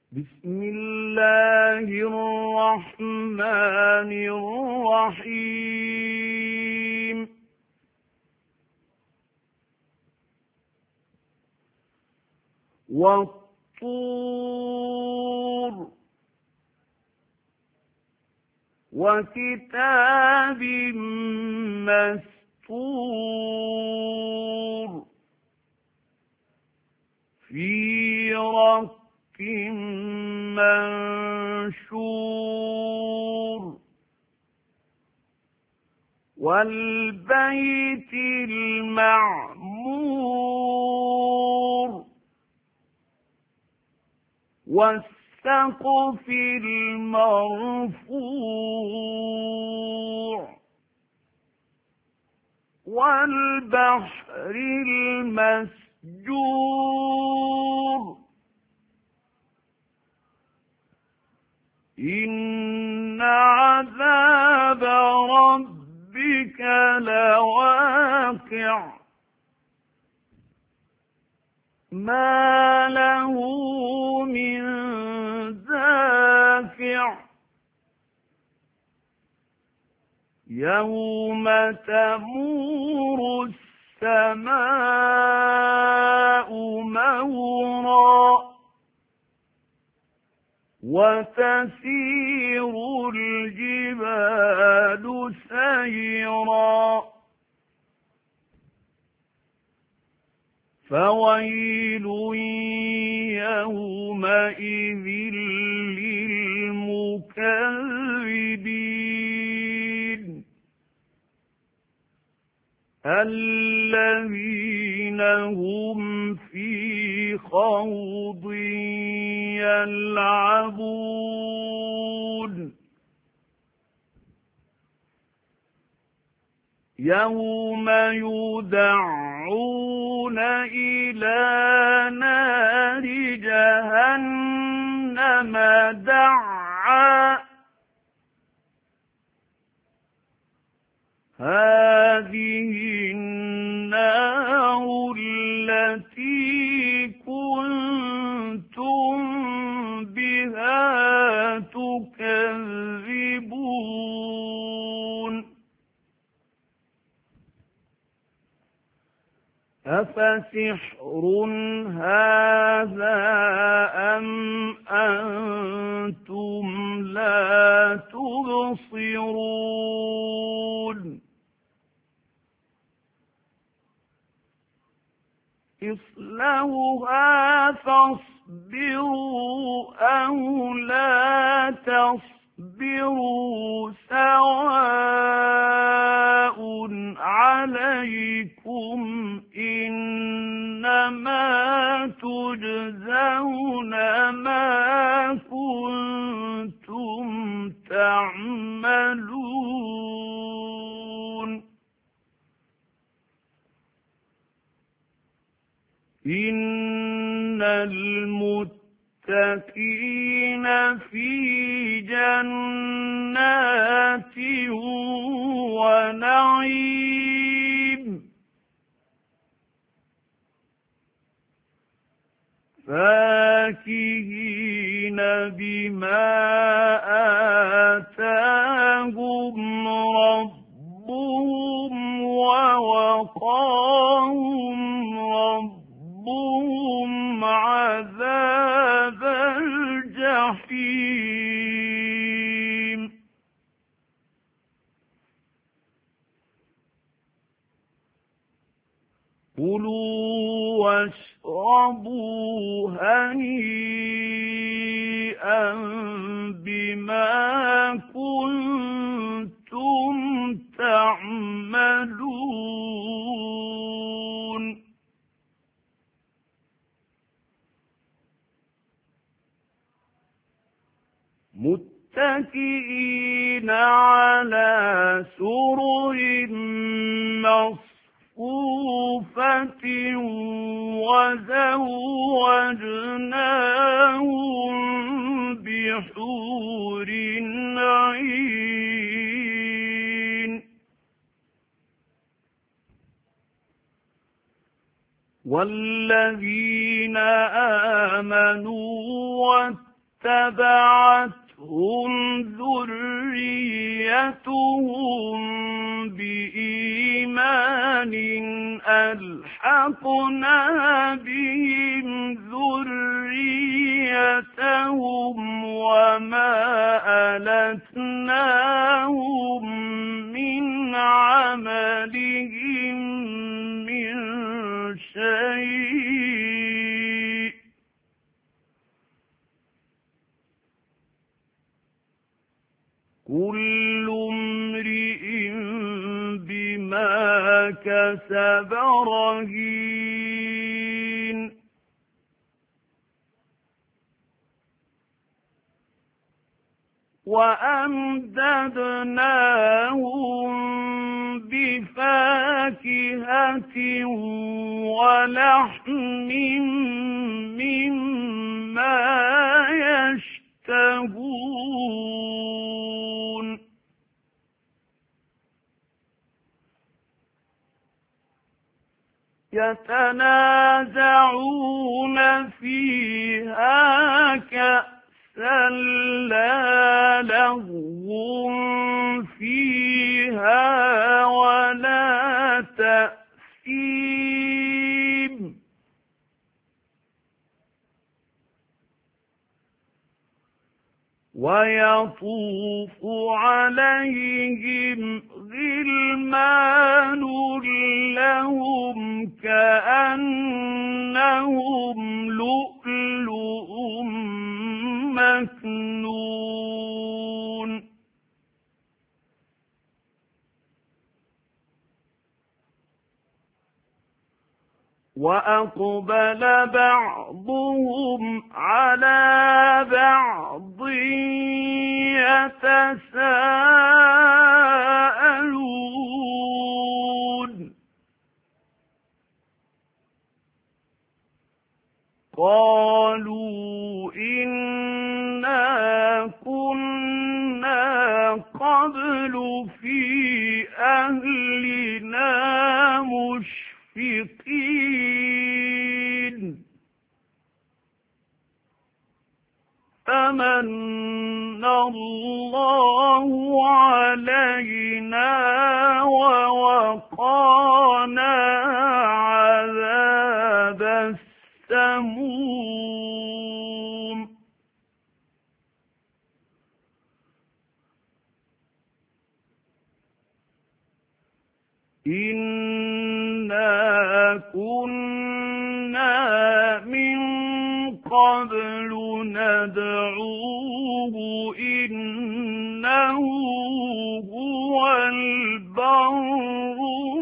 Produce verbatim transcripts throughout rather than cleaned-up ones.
بسم الله الرحمن الرحيم والطور وكتاب مسطور في رق منشور والبيت المعمور والسقف المرفوع والبحر المسجور إن عذاب ربك لواقع ما له من دافع يوم تمور السماء مورا وتسير الجبال سيرا فويل يومئذ للمكذبين الذين هم في خوض يلعبون يوم يدعون إلى نار جهنم دعا هذه النار التي كنتم بها تكذبون أفسحر هذا أم أنتم لا تبصرون اصلوها فاصبروا أو لا تصبروا سواء عليكم إنما تجزون ما كنتم تعملون إن المتقين في جنات ونعيم فاكهين بما آتاهم ربهم ووقاهم ربهم عذاب الجحيم كلوا واشربوا هنيئا بما كنتم تعملون متكئين على سرر مصفوفة وزوجناهم بحور عين والذين آمنوا اتبعتهم ذريتهم بإيمان ألحقنا بهم ذريتهم وما ألتناهم من عملهم من شيء كل امرئ بما كسب رهين وأمددناهم بفاكهة ولحم مما يشتهون يتنازعون فيها كأسا لا لغو فيها ولا تأثيم ويطوف عليهم غلمان لهم كأنهم لؤلؤ مكنون وأقبل بعضهم على بعض يتساءلون قالوا إنا كنا قبل في أهلنا مشفقين فمن الله علينا ووقانا عذاب السموم إنا كنا من قبل ندعوه إنه هو البر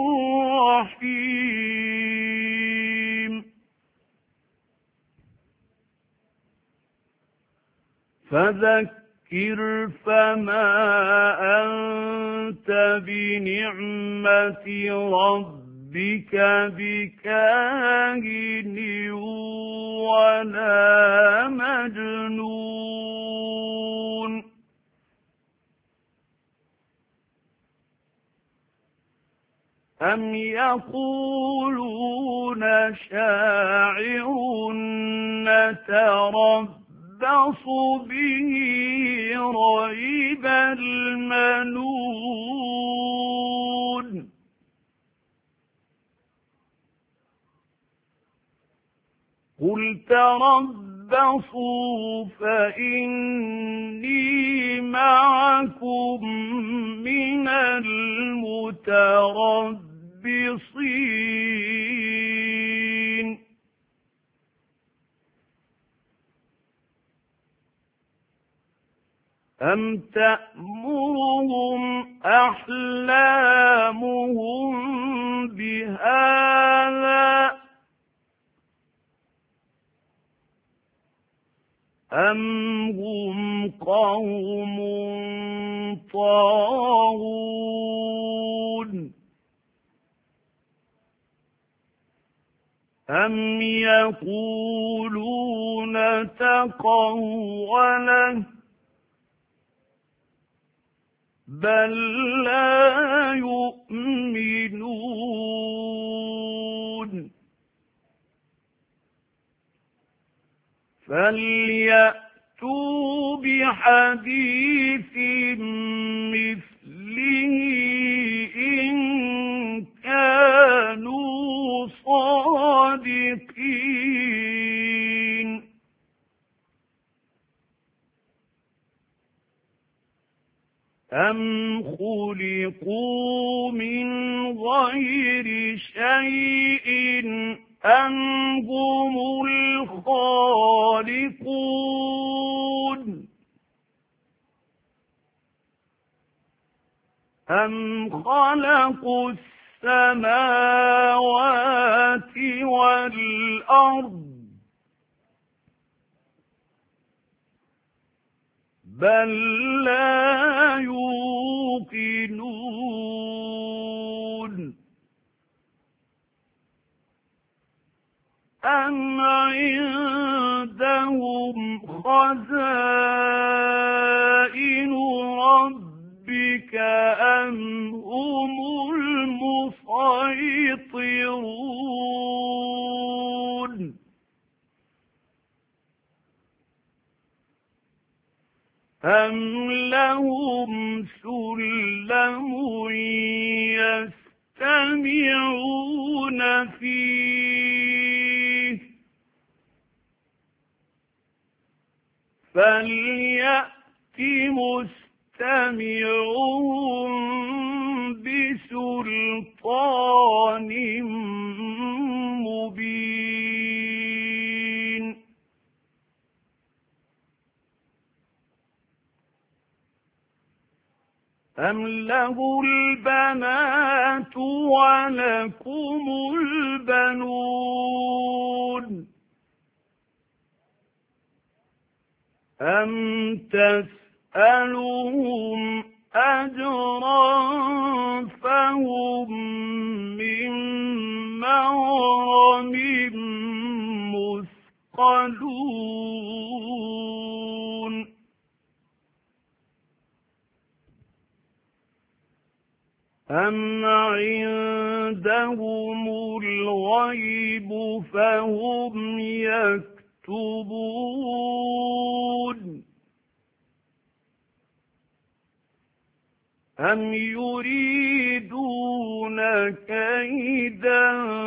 الرحيم فذكر فما أنت بنعمة ربك بكاهن ولا مجنون أم يقولون شاعر نتربص به ريب المنون قل تربصوا فإني معكم من المتربصين أم تأمرهم أحلامهم بهذا أم هم قوم طاغون أم يقولون تقوله بل لا يؤمنون فليأتوا فَأْتُوا بِحَدِيثٍ مِثْلِهِ إِن كَانُوا صَادِقِينَ أَمْ خُلِقُوا مِنْ غَيْرِ شَيْءٍ أَمْ هُمُ الْخَالِقُونَ أَمْ خَلَقُوا السَّمَاوَاتِ وَالْأَرْضَ بَل لَّا يُوقِنُونَ أَمْ عِندَهُمْ خَزَائِنُ رَبِّكَ أَمْ هُمُ الْمُصَيْطِرُونَ أَمْ لَهُمْ سُلَّمٌ يَسْتَمِعُونَ فِيهِ فَلْيَأْتِ مُسْتَمِعُهُم بِسُلْطَانٍ مُّبِينٍ أَمْ لَهُ الْبَنَاتُ وَلَكُمُ الْبَنُونَ أَمْ تَسْأَلُهُمْ أَجْرًا فَهُمْ مِنْ مَغْرَمٍ مُثْقَلُونَ أَمْ عِندَهُمُ الْغَيْبُ فَهُمْ يَكْتُبُونَ أَمْ يُرِيدُونَ كَيْدًا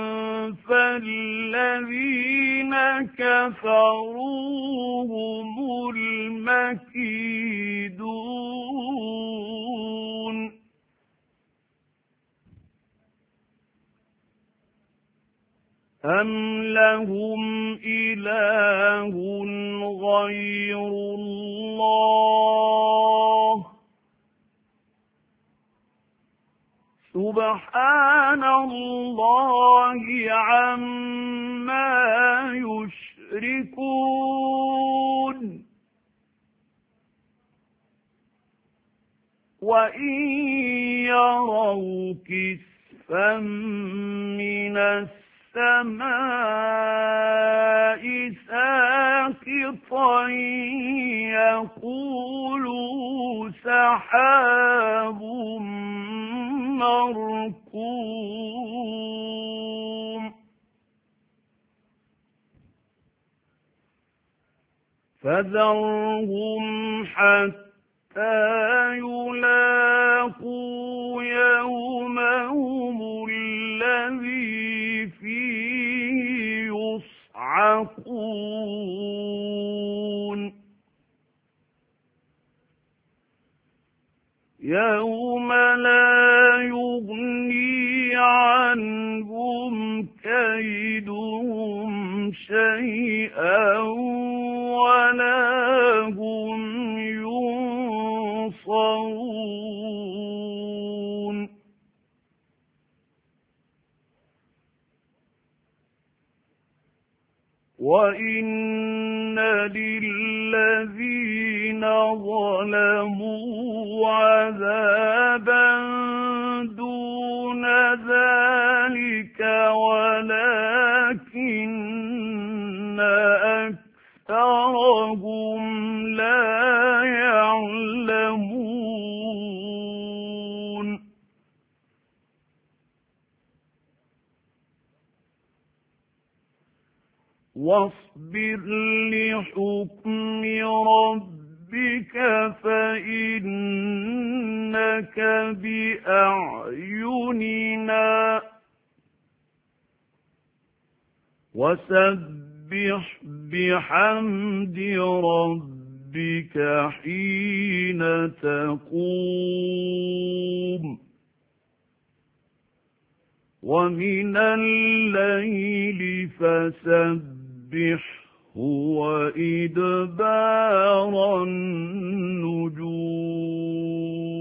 فَالَّذِينَ كَفَرُوا هُمُ الْمَكِيدُونَ أَمْ لَهُمْ إِلَٰهٌ غَيْرُ اللَّهِ سُبْحَانَ اللَّهِ عَمَّا يُشْرِكُونَ وَإِن يَرَوْا كِسْفًا مِّنَ السَّمَاءِ سَاقِطًا يَقُولُوا سَحَابٌ مَّرْكُومٌ فَذَرْهُمْ حَتَّىٰ يُلَاقُوا يَوْمَهُمُ الَّذِي فِيهِ يُصْعَقُونَ يَوْمَ لَا يُغْنِي عَنْهُمْ كَيْدُهُمْ شَيْئًا وَلَا هُمْ يُنصَرُونَ وَإِنَّ لِلَّذِينَ ظَلَمُوا عَذَابًا دُونَ ذَلِكَ وَلَكِنَّ أَكْثَرَهُمْ لَا يَعْلَمُونَ وَاصْبِرْ لِحُكْمِ وسبح بحمد ربك حين تقوم ومن الليل فسبحه وإدبار النجوم